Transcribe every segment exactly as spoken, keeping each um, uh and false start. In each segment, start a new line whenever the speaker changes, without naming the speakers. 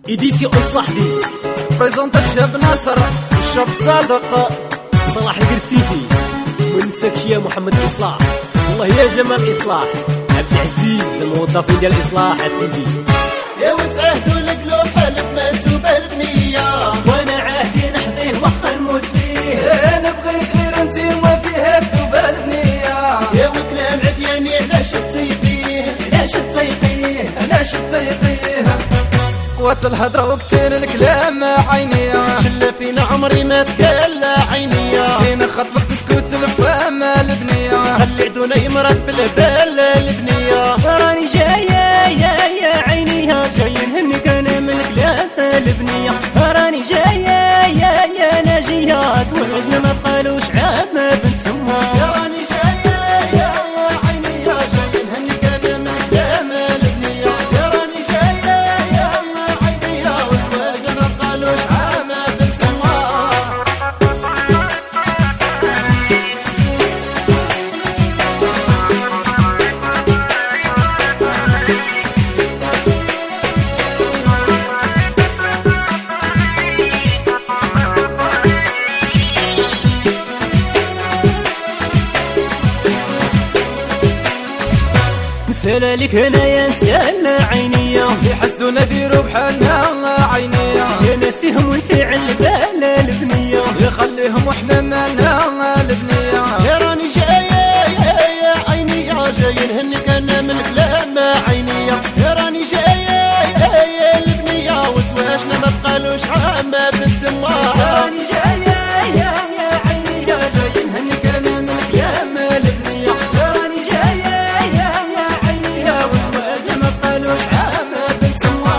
إديسيون إصلاح ديسك
بريزونت الشاب ناصر الشاب صادق
صلاح القرسيتي ونساكش يا محمد إصلاح والله يا جمال إصلاح عبد العزيز الموظفين ديال الإصلاح أسيدي
يا وتعهدوا القلوب حلف مكتوبة البنية
وانا عاهدي نحظيه واخا نموت فيه
انا بغيت غير انت وما فيها مكتوبة البنية
يا وكلام عدياني علاش تسيقيه
علاش تسيقيه
علاش تسيقيه قوة الهضرة وكتير الكلام عينيا
شلة فينا عمري ما تقال عينيا
جينا خطبك تسكت الفم البنية
خلي عدونا يمرض بالبال البنية
راني جاية يا يا عينيها جاي نهنيك انا من الكلام البنية راني جاية يا يا ناجية زواجنا ما بقالوش عام بنت سما
يا راني جاية يا يا عينيا جاي نهنيك انا من الكلام البنية يا راني جاية يا يا عينيا وزواجنا ما بقالوش عام بنت سما
نسال لك هنايا نسالنا عينيا
يحسدونا ديرو بحالنا عينيا
يا ناسيهم وانت على البال البنية
يخليهم وحنا مالنا البنية
يا راني جاية يا يا عينيا جاي نهنيك انا من الكلام عينيا يا راني جاية يا يا البنية وزواجنا ما بقالوش عام بنت سما
راني جاية يا يا عينيا جاي نهنيك انا من الكلام البنية راني جاية يا يا عينيا وزواجنا ما بقالوش عام بنت سما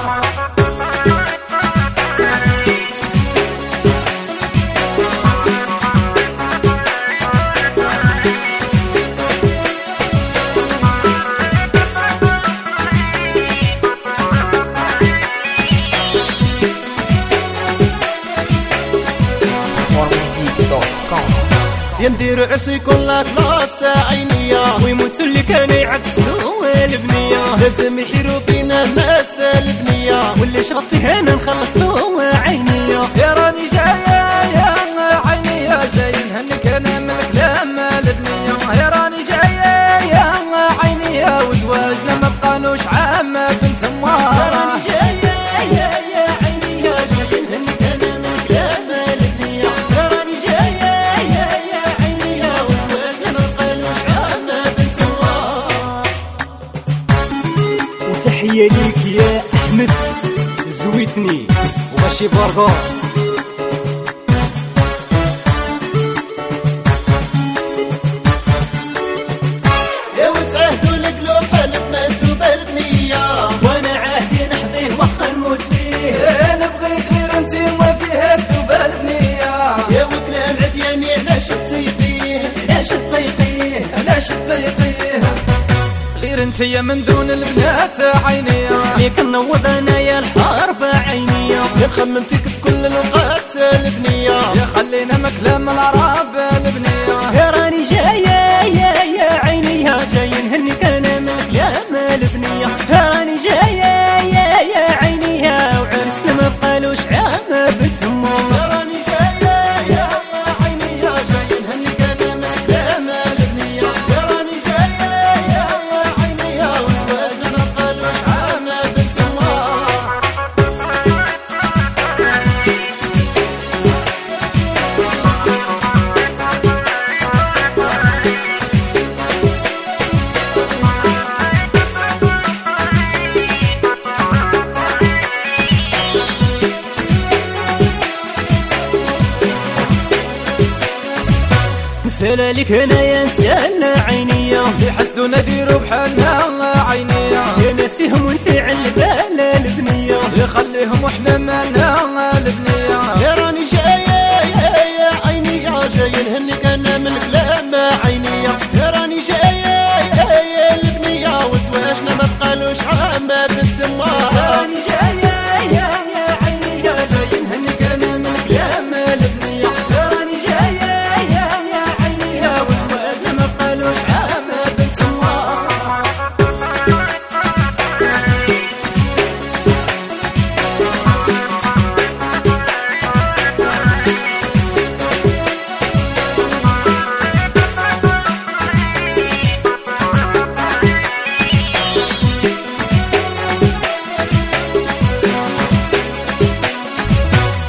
يندير عصي كل كلاس عينيا
ويموتوا اللي كانوا يعكسوا البنية
لازم يحيروا فينا الناس البنية
واللي شرطي هنا نخلصوا عينيا
يا راني جاية يا عينيا جاي نهنيك انا من الكلام البنية يا راني جاية يا عينيا وزواجنا ما بقالوش عام بنت
يا
سما
راني جاية يا يا عينيا جاي نهنيك انا من الكلام البنية يا راني جاية يا يا عينيا وزواجنا ما بقالوش عام بنت سما وتحية ليك يا أحمد زويتني وماشي بارغوس
يا وتعهدوا القلوب حلف مكتوبة البنية
وانا عاهدي نحظيه واخا نموت فيه
انا بغيت غير انت وما فيها مكتوبة البنية
يا وكلام عدياني علاش تسيقيه
علاش تسيقيه
علاش تسيقيه غير انت يا من دون البنات عينيا
ليك نوض انا يا الحرب عينيا
يا نخمم فيك في كل الاوقات البنية
يا خلينا مكلام العرب البنية
يا راني جاية يا يا عينيا جاي نهنيك انا من الكلام البنية يا راني جاية يا يا عينيا وعرسنا ما بقالوش عام بنت سما
يا راني جاية يا يا عينيا جاي نهنيك انا من الكلام البنية يا راني جاية يا يا عينيا وزواجنا ما بقالوش عام بنت سما
نسال لك هنايا نسالنا عينيا
يحسدونا ديرو بحالنا عينيا
يا ناسيهم وانت على البال البنية
يخليهم وحنا مالنا البنية
يا راني جاية يا يا عينيا جاي نهنيك انا من الكلام عينيا يا راني جاية يا يا البنية وزواجنا ما بقالوش عام بنت سما
راني جاية يا يا عينيا جاي نهنيك انا من الكلام البنية يا راني جاية يا يا عينيا وزواجنا ما بقالوش عام بنت سما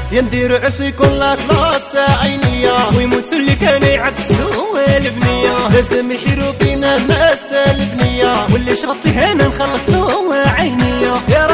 يندير عسي كل كلاس عينيا
ويموت اللي كان يعكسو البنية
لازم يحيرو فينا الناس البنية
واللي شرطي هنا نخلصو عينيا.